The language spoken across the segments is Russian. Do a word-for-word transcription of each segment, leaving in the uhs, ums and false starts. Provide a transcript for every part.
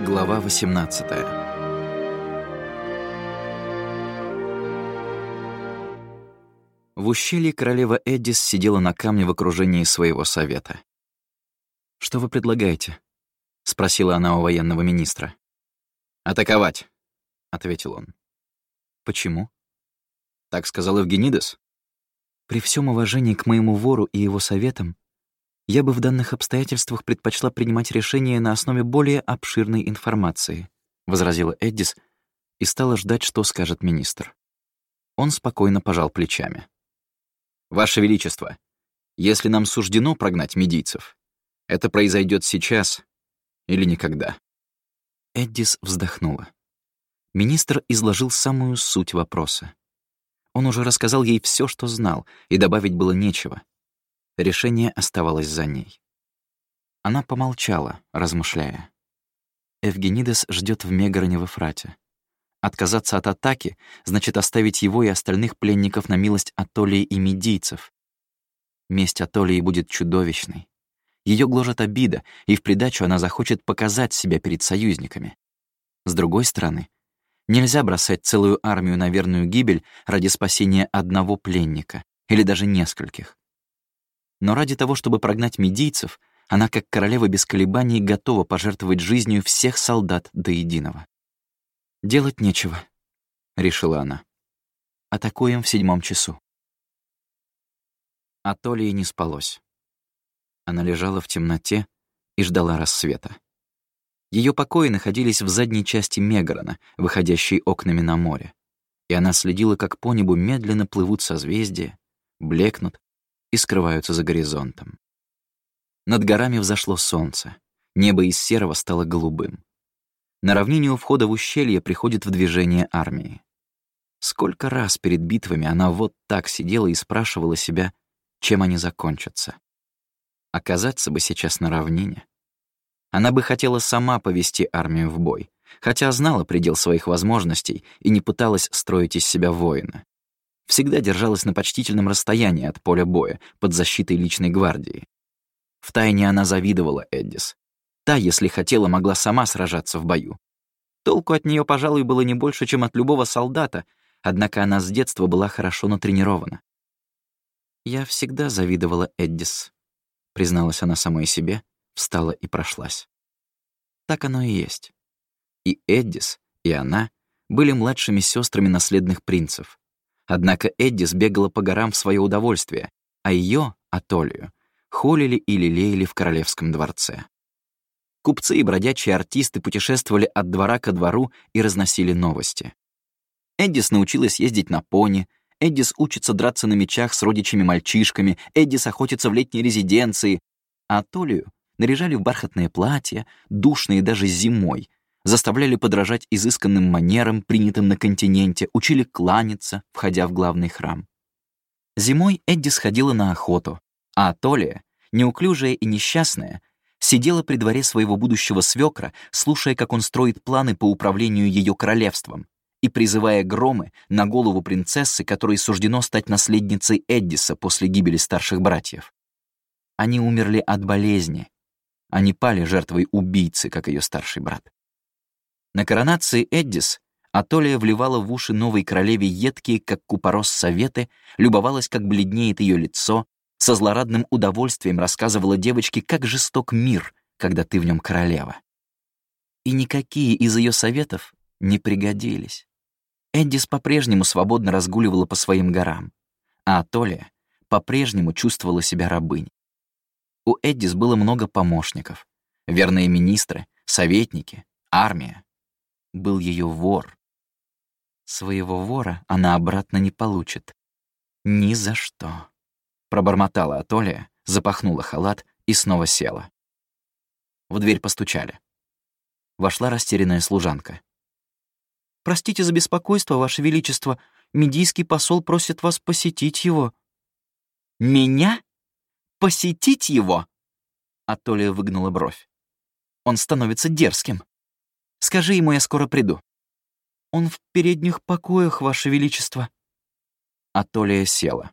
Глава восемнадцатая. В ущелье королева Эддис сидела на камне в окружении своего совета. «Что вы предлагаете?» — спросила она у военного министра. «Атаковать», — ответил он. «Почему?» «Так сказал Евгенидес». «При всем уважении к моему вору и его советам, я бы в данных обстоятельствах предпочла принимать решение на основе более обширной информации», — возразила Эддис и стала ждать, что скажет министр. Он спокойно пожал плечами. «Ваше Величество, если нам суждено прогнать медийцев, это произойдет сейчас или никогда». Эддис вздохнула. Министр изложил самую суть вопроса. Он уже рассказал ей все, что знал, и добавить было нечего. Решение оставалось за ней. Она помолчала, размышляя. Евгенидес ждет в Мегароне в Эфрате. Отказаться от атаки значит оставить его и остальных пленников на милость Атолии и медийцев. Месть Атолии будет чудовищной. Ее гложет обида, и в придачу она захочет показать себя перед союзниками. С другой стороны, нельзя бросать целую армию на верную гибель ради спасения одного пленника или даже нескольких. Но ради того, чтобы прогнать медийцев, она, как королева без колебаний, готова пожертвовать жизнью всех солдат до единого. «Делать нечего», — решила она. «Атакуем в седьмом часу». Атолии не спалось. Она лежала в темноте и ждала рассвета. Ее покои находились в задней части Мегарона, выходящей окнами на море, и она следила, как по небу медленно плывут созвездия, блекнут и скрываются за горизонтом. Над горами взошло солнце, небо из серого стало голубым. На равнине у входа в ущелье приходит в движение армии. Сколько раз перед битвами она вот так сидела и спрашивала себя, чем они закончатся. Оказаться бы сейчас на равнине. Она бы хотела сама повести армию в бой, хотя знала предел своих возможностей и не пыталась строить из себя воина. Всегда держалась на почтительном расстоянии от поля боя, под защитой личной гвардии. Втайне она завидовала Эддис. Та, если хотела, могла сама сражаться в бою. Толку от нее, пожалуй, было не больше, чем от любого солдата, однако она с детства была хорошо натренирована. «Я всегда завидовала Эддис», — призналась она самой себе, встала и прошлась. Так оно и есть. И Эддис, и она были младшими сестрами наследных принцев. Однако Эддис бегала по горам в свое удовольствие, а ее, Атолию, холили и лелеяли в королевском дворце. Купцы и бродячие артисты путешествовали от двора ко двору и разносили новости. Эддис научилась ездить на пони, Эддис учится драться на мечах с родичами-мальчишками, Эддис охотится в летней резиденции, а Атолию наряжали в бархатные платья, душные даже зимой, заставляли подражать изысканным манерам, принятым на континенте, учили кланяться, входя в главный храм. Зимой Эддис ходила на охоту, а Атолия, неуклюжая и несчастная, сидела при дворе своего будущего свекра, слушая, как он строит планы по управлению ее королевством и призывая громы на голову принцессы, которой суждено стать наследницей Эддиса после гибели старших братьев. Они умерли от болезни, а не пали жертвой убийцы, как ее старший брат. На коронации Эддис Атолия вливала в уши новой королеве едкие, как купорос, советы, любовалась, как бледнеет ее лицо, со злорадным удовольствием рассказывала девочке, как жесток мир, когда ты в нем королева. И никакие из ее советов не пригодились. Эддис по-прежнему свободно разгуливала по своим горам, а Атолия по-прежнему чувствовала себя рабыней. У Эддис было много помощников, верные министры, советники, армия. Был ее вор. Своего вора она обратно не получит. Ни за что. Пробормотала Атолия, запахнула халат и снова села. В дверь постучали. Вошла растерянная служанка. «Простите за беспокойство, Ваше Величество. Медийский посол просит вас посетить его». «Меня? Посетить его?» Атолия выгнула бровь. «Он становится дерзким. Скажи ему, я скоро приду». «Он в передних покоях, Ваше Величество». Атолия села.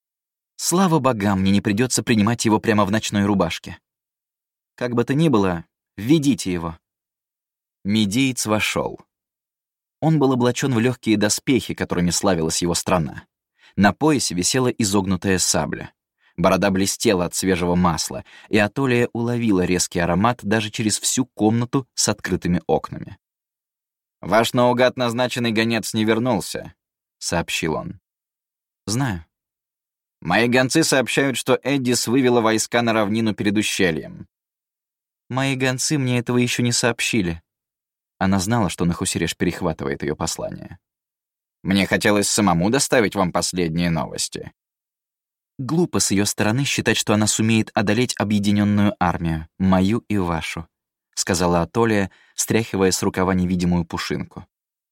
«Слава богам, мне не придется принимать его прямо в ночной рубашке. Как бы то ни было, введите его». Медиец вошел. Он был облачен в легкие доспехи, которыми славилась его страна. На поясе висела изогнутая сабля. Борода блестела от свежего масла, и Атолия уловила резкий аромат даже через всю комнату с открытыми окнами. «Ваш наугад назначенный гонец не вернулся», — сообщил он. «Знаю». «Мои гонцы сообщают, что Эддис вывела войска на равнину перед ущельем». «Мои гонцы мне этого еще не сообщили». Она знала, что Нахусереш перехватывает ее послание. «Мне хотелось самому доставить вам последние новости». Глупо с ее стороны считать, что она сумеет одолеть объединенную армию, мою и вашу, — сказала Атолия, стряхивая с рукава невидимую пушинку.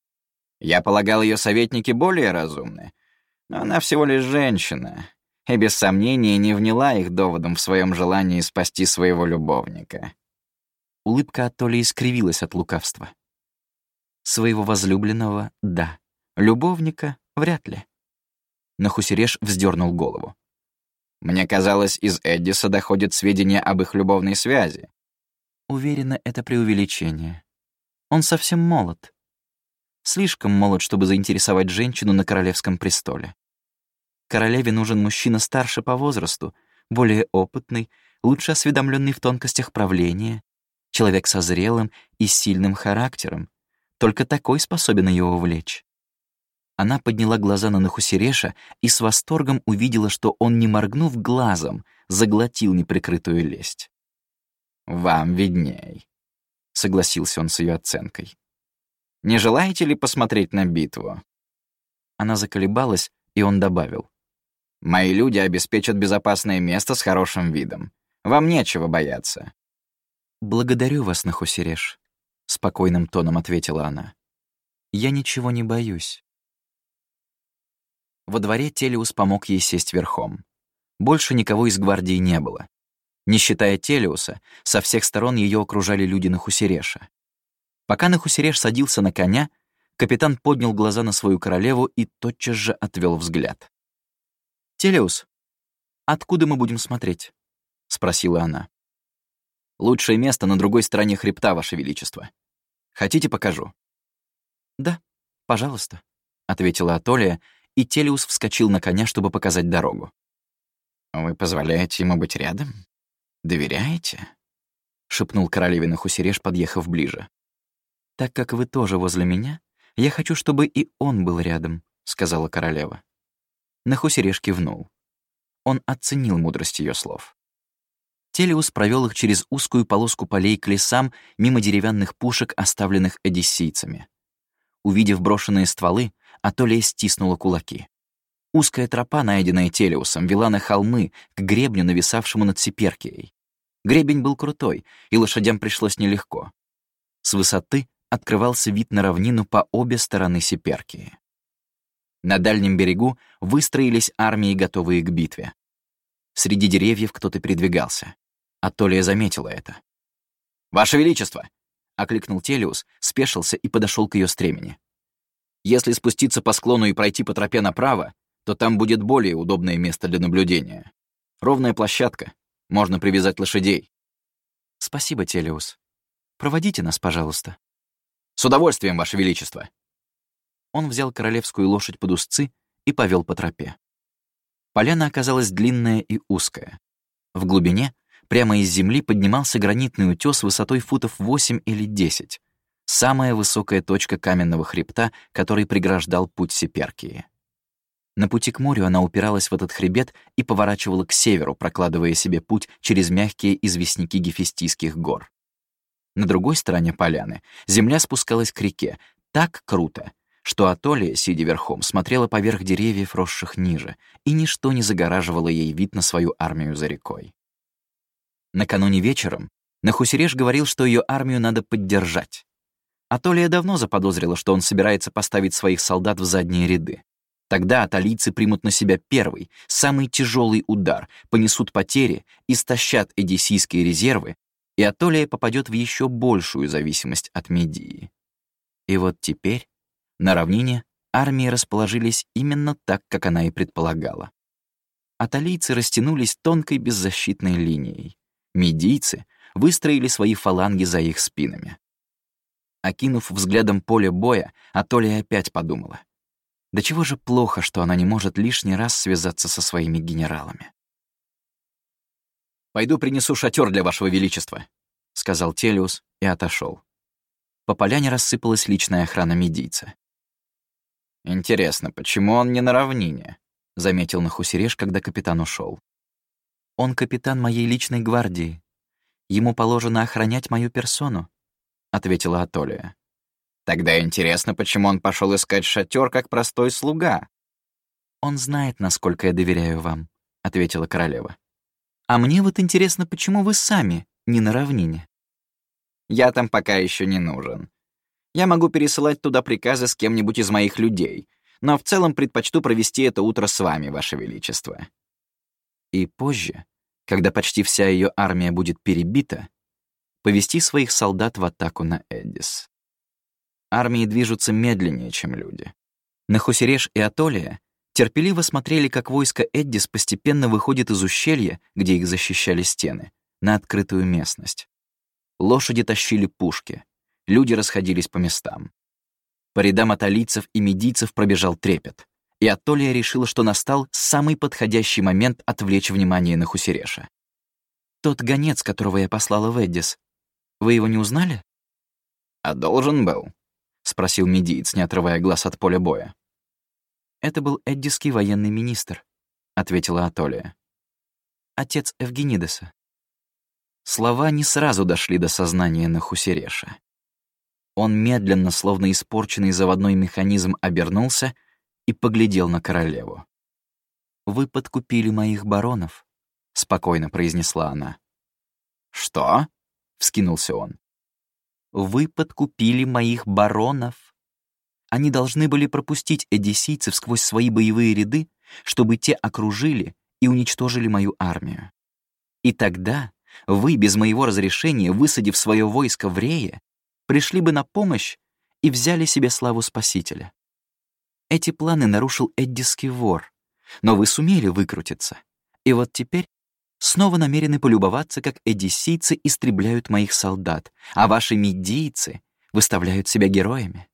«Я полагал, ее советники более разумны, но она всего лишь женщина, и без сомнения не вняла их доводом в своем желании спасти своего любовника». Улыбка Атолии искривилась от лукавства. «Своего возлюбленного — да, любовника — вряд ли». Нахусереш вздернул голову. «Мне казалось, из Эддиса доходят сведения об их любовной связи». Уверена, это преувеличение. Он совсем молод. Слишком молод, чтобы заинтересовать женщину на королевском престоле. Королеве нужен мужчина старше по возрасту, более опытный, лучше осведомленный в тонкостях правления, человек со зрелым и сильным характером. Только такой способен ее увлечь. Она подняла глаза на Нахусереша и с восторгом увидела, что он, не моргнув глазом, заглотил неприкрытую лесть. «Вам видней», — согласился он с ее оценкой. «Не желаете ли посмотреть на битву?» Она заколебалась, и он добавил. «Мои люди обеспечат безопасное место с хорошим видом. Вам нечего бояться». «Благодарю вас, Нахусереш», — спокойным тоном ответила она. «Я ничего не боюсь». Во дворе Телиус помог ей сесть верхом. Больше никого из гвардии не было. Не считая Телиуса, со всех сторон ее окружали люди Нахусереша. Пока Нахусереш садился на коня, капитан поднял глаза на свою королеву и тотчас же отвел взгляд. «Телиус, откуда мы будем смотреть?» — спросила она. «Лучшее место на другой стороне хребта, Ваше Величество. Хотите, покажу?» «Да, пожалуйста», — ответила Атолия, и Телиус вскочил на коня, чтобы показать дорогу. «Вы позволяете ему быть рядом? Доверяете?» — шепнул королеве Нахусереш, подъехав ближе. «Так как вы тоже возле меня, я хочу, чтобы и он был рядом», — сказала королева. Нахусереш кивнул. Он оценил мудрость ее слов. Телиус провел их через узкую полоску полей к лесам, мимо деревянных пушек, оставленных одиссийцами. Увидев брошенные стволы, Атолия стиснула кулаки. Узкая тропа, найденная Телиусом, вела на холмы, к гребню, нависавшему над Сиперкией. Гребень был крутой, и лошадям пришлось нелегко. С высоты открывался вид на равнину по обе стороны Сиперкии. На дальнем берегу выстроились армии, готовые к битве. Среди деревьев кто-то передвигался. Атолия заметила это. «Ваше Величество!» — окликнул Телиус, спешился и подошел к ее стремени. «Если спуститься по склону и пройти по тропе направо, то там будет более удобное место для наблюдения. Ровная площадка, можно привязать лошадей». «Спасибо, Телиус. Проводите нас, пожалуйста». «С удовольствием, Ваше Величество». Он взял королевскую лошадь под узцы и повел по тропе. Поляна оказалась длинная и узкая. В глубине, прямо из земли, поднимался гранитный утес высотой футов восемь или десять, самая высокая точка каменного хребта, который преграждал путь Сиперкии. На пути к морю она упиралась в этот хребет и поворачивала к северу, прокладывая себе путь через мягкие известняки Гефестийских гор. На другой стороне поляны земля спускалась к реке так круто, что Атолия, сидя верхом, смотрела поверх деревьев, росших ниже, и ничто не загораживало ей вид на свою армию за рекой. Накануне вечером Нахусереш говорил, что ее армию надо поддержать. Атолия давно заподозрила, что он собирается поставить своих солдат в задние ряды. Тогда аталийцы примут на себя первый, самый тяжелый удар, понесут потери, истощат эдиссийские резервы, и Атолия попадет в еще большую зависимость от Медии. И вот теперь на равнине армии расположились именно так, как она и предполагала. Аталийцы растянулись тонкой беззащитной линией. Медийцы выстроили свои фаланги за их спинами. Окинув взглядом поле боя, Атолия опять подумала. Да чего же плохо, что она не может лишний раз связаться со своими генералами. «Пойду принесу шатер для вашего величества», — сказал Телиус и отошел. По поляне рассыпалась личная охрана медийца. «Интересно, почему он не на равнине?» — заметил Нахусереш, когда капитан ушел. «Он капитан моей личной гвардии. Ему положено охранять мою персону», — ответила Атолия. «Тогда интересно, почему он пошел искать шатер как простой слуга?» «Он знает, насколько я доверяю вам», — ответила королева. «А мне вот интересно, почему вы сами не на равнине?» «Я там пока еще не нужен. Я могу пересылать туда приказы с кем-нибудь из моих людей, но в целом предпочту провести это утро с вами, ваше величество». И позже, когда почти вся ее армия будет перебита, повести своих солдат в атаку на Эддис. Армии движутся медленнее, чем люди. Нахусереш и Атолия терпеливо смотрели, как войско Эддис постепенно выходит из ущелья, где их защищали стены, на открытую местность. Лошади тащили пушки, люди расходились по местам. По рядам аталийцев и медийцев пробежал трепет, и Атолия решила, что настал самый подходящий момент отвлечь внимание Нахусереша. «Тот гонец, которого я послала в Эддис, вы его не узнали?» «А должен был», — спросил медиец, не отрывая глаз от поля боя. «Это был эддисский военный министр», — ответила Атолия. «Отец Эвгенидеса». Слова не сразу дошли до сознания Нахусереша. Он медленно, словно испорченный заводной механизм, обернулся и поглядел на королеву. «Вы подкупили моих баронов», — спокойно произнесла она. «Что?» — вскинулся он. «Вы подкупили моих баронов. Они должны были пропустить эдиссийцев сквозь свои боевые ряды, чтобы те окружили и уничтожили мою армию. И тогда вы, без моего разрешения, высадив свое войско в Рее, пришли бы на помощь и взяли себе славу спасителя. Эти планы нарушил эддисский вор, но вы сумели выкрутиться. И вот теперь снова намерены полюбоваться, как эдиссийцы истребляют моих солдат, а ваши медийцы выставляют себя героями».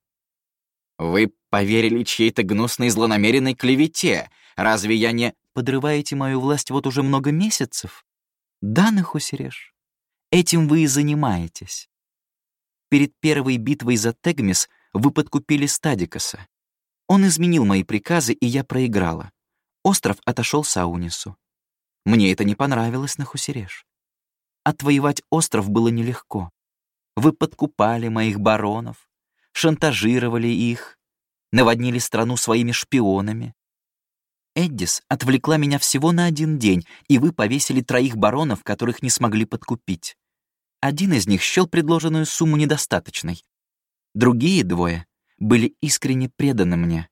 «Вы поверили чьей-то гнусной злонамеренной клевете. Разве я не...» «Подрываете мою власть вот уже много месяцев? Да, Нахусереш? Этим вы и занимаетесь. Перед первой битвой за Тегмис вы подкупили Стадикаса. Он изменил мои приказы, и я проиграла. Остров отошел Саунису. Мне это не понравилось, Нахусереш. Отвоевать остров было нелегко. Вы подкупали моих баронов, шантажировали их, наводнили страну своими шпионами. Эддис отвлекла меня всего на один день, и вы повесили троих баронов, которых не смогли подкупить. Один из них счел предложенную сумму недостаточной. Другие двое были искренне преданы мне.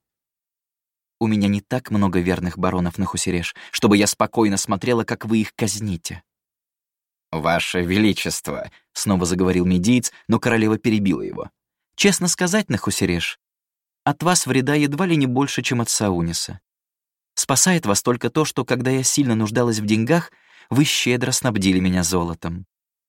У меня не так много верных баронов, Нахусереш, чтобы я спокойно смотрела, как вы их казните». «Ваше Величество», — снова заговорил медиец, но королева перебила его. «Честно сказать, Нахусереш, от вас вреда едва ли не больше, чем от Сауниса. Спасает вас только то, что, когда я сильно нуждалась в деньгах, вы щедро снабдили меня золотом».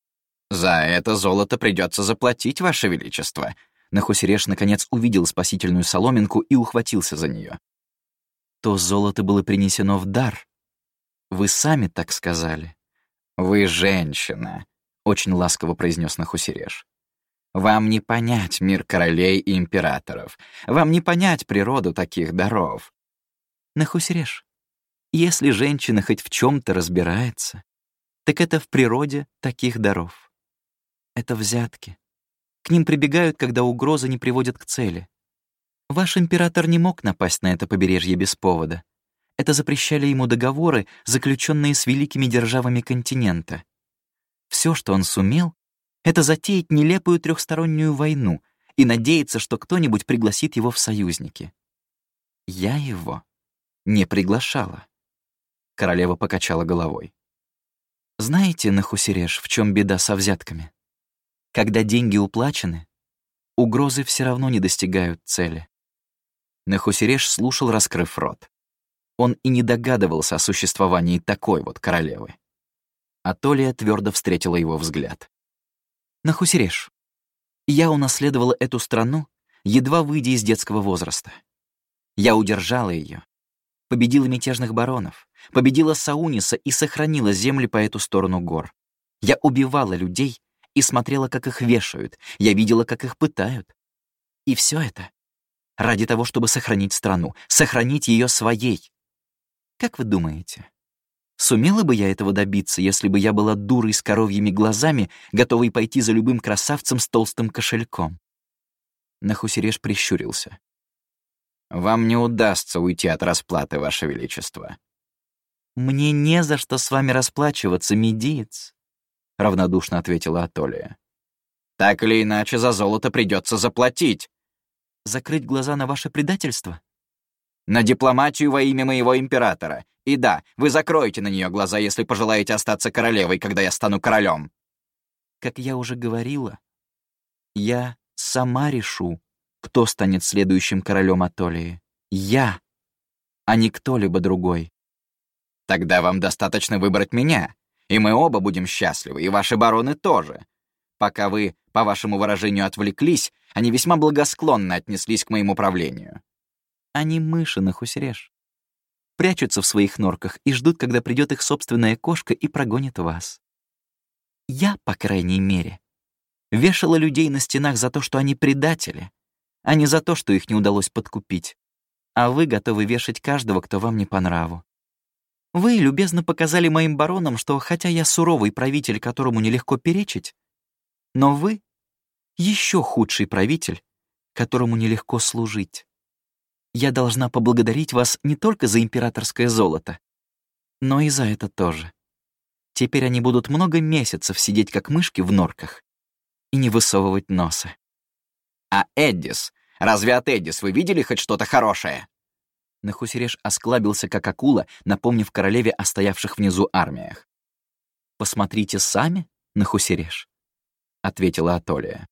«За это золото придется заплатить, Ваше Величество». Нахусереш наконец увидел спасительную соломинку и ухватился за нее. «То золото было принесено в дар. Вы сами так сказали». «Вы женщина», — очень ласково произнес Нахусереш. «Вам не понять мир королей и императоров. Вам не понять природу таких даров». «Нахусереш, если женщина хоть в чем-то разбирается, так это в природе таких даров. Это взятки. К ним прибегают, когда угрозы не приводят к цели. Ваш император не мог напасть на это побережье без повода. Это запрещали ему договоры, заключенные с великими державами континента. Все, что он сумел, это затеять нелепую трехстороннюю войну и надеяться, что кто-нибудь пригласит его в союзники. Я его не приглашала». Королева покачала головой. «Знаете, Нахусереш, в чем беда со взятками? Когда деньги уплачены, угрозы все равно не достигают цели». Нахусереш слушал, раскрыв рот. Он и не догадывался о существовании такой вот королевы. Атолия твердо встретила его взгляд. «Нахусереш, Я унаследовала эту страну, едва выйдя из детского возраста. Я удержала ее, победила мятежных баронов, победила Сауниса и сохранила земли по эту сторону гор. Я убивала людей и смотрела, как их вешают, я видела, как их пытают. И все это ради того, чтобы сохранить страну, сохранить ее своей. Как вы думаете, сумела бы я этого добиться, если бы я была дурой с коровьими глазами, готовой пойти за любым красавцем с толстым кошельком? Нахусереш прищурился. «Вам не удастся уйти от расплаты, Ваше Величество». «Мне не за что с вами расплачиваться, медиец», — равнодушно ответила Атолия. «Так или иначе, за золото придется заплатить». «Закрыть глаза на ваше предательство?» «На дипломатию во имя моего императора. И да, вы закроете на нее глаза, если пожелаете остаться королевой, когда я стану королем». «Как я уже говорила, я сама решу, кто станет следующим королем Атолии. Я, а не кто-либо другой». «Тогда вам достаточно выбрать меня, и мы оба будем счастливы, и ваши бароны тоже. Пока вы, по вашему выражению, отвлеклись, они весьма благосклонно отнеслись к моему правлению». «Они мыши, Нахусереш. Прячутся в своих норках и ждут, когда придет их собственная кошка и прогонит вас. Я, по крайней мере, вешала людей на стенах за то, что они предатели, а не за то, что их не удалось подкупить. А вы готовы вешать каждого, кто вам не по нраву. Вы любезно показали моим баронам, что хотя я суровый правитель, которому нелегко перечить, но вы — еще худший правитель, которому нелегко служить. Я должна поблагодарить вас не только за императорское золото, но и за это тоже. Теперь они будут много месяцев сидеть как мышки в норках и не высовывать носа». «А Эддис? Разве от Эддис вы видели хоть что-то хорошее?» Нахусереш осклабился, как акула, напомнив королеве о стоявших внизу армиях. «Посмотрите сами, Нахусереш», — ответила Атолия.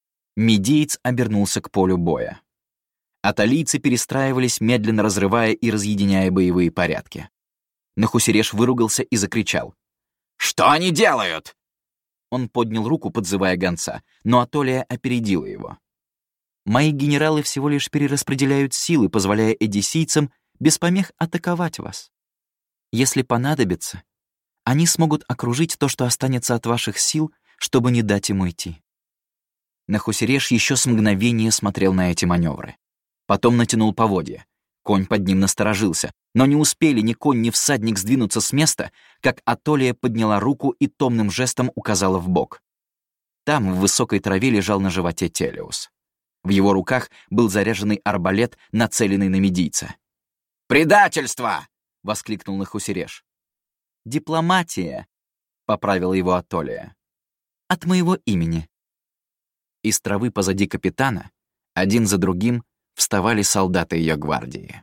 Медиец обернулся к полю боя. Аталийцы перестраивались, медленно разрывая и разъединяя боевые порядки. Нахусереш выругался и закричал. «Что они делают?» Он поднял руку, подзывая гонца, но Атолия опередила его. «Мои генералы всего лишь перераспределяют силы, позволяя эдиссийцам без помех атаковать вас. Если понадобится, они смогут окружить то, что останется от ваших сил, чтобы не дать им уйти». Нахусереш еще с мгновения смотрел на эти маневры. Потом натянул поводья. Конь под ним насторожился, но не успели ни конь, ни всадник сдвинуться с места, как Атолия подняла руку и томным жестом указала в бок. Там, в высокой траве, лежал на животе Телиус. В его руках был заряженный арбалет, нацеленный на медийца. «Предательство!» — воскликнул Нахусереш. «Дипломатия!» — поправила его Атолия. «От моего имени». Из травы позади капитана, один за другим, вставали солдаты ее гвардии.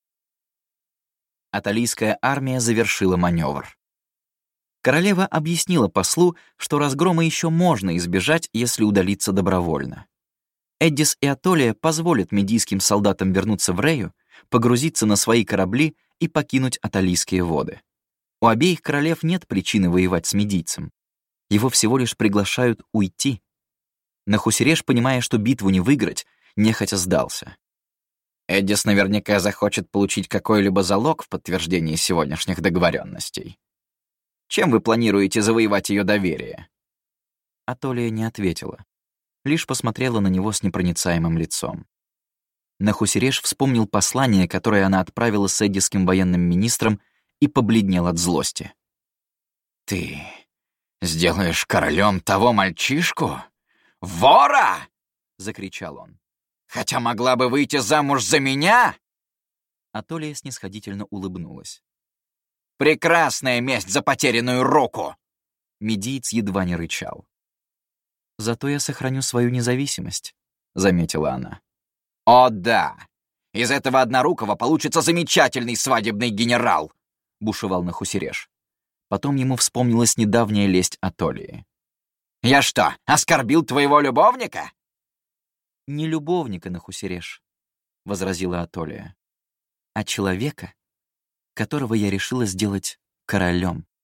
Аталийская армия завершила маневр. Королева объяснила послу, что разгрома еще можно избежать, если удалиться добровольно. Эддис и Атолия позволят медийским солдатам вернуться в Рею, погрузиться на свои корабли и покинуть Аталийские воды. У обеих королев нет причины воевать с медийцем. Его всего лишь приглашают уйти. Нахусереш, понимая, что битву не выиграть, нехотя сдался. «Эддис наверняка захочет получить какой-либо залог в подтверждении сегодняшних договоренностей. Чем вы планируете завоевать ее доверие?» Атолия не ответила, лишь посмотрела на него с непроницаемым лицом. Нахусереш вспомнил послание, которое она отправила с эддисским военным министром, и побледнел от злости. «Ты сделаешь королем того мальчишку? Вора!» — закричал он. «Хотя могла бы выйти замуж за меня!» Атолия снисходительно улыбнулась. «Прекрасная месть за потерянную руку!» Медиец едва не рычал. «Зато я сохраню свою независимость», — заметила она. «О да! Из этого однорукого получится замечательный свадебный генерал!» — бушевал Нахусереш. Потом ему вспомнилась недавняя лесть Атолии. «Я что, оскорбил твоего любовника?» «Не любовника, Нахусереш», — возразила Атолия, «а человека, которого я решила сделать королем».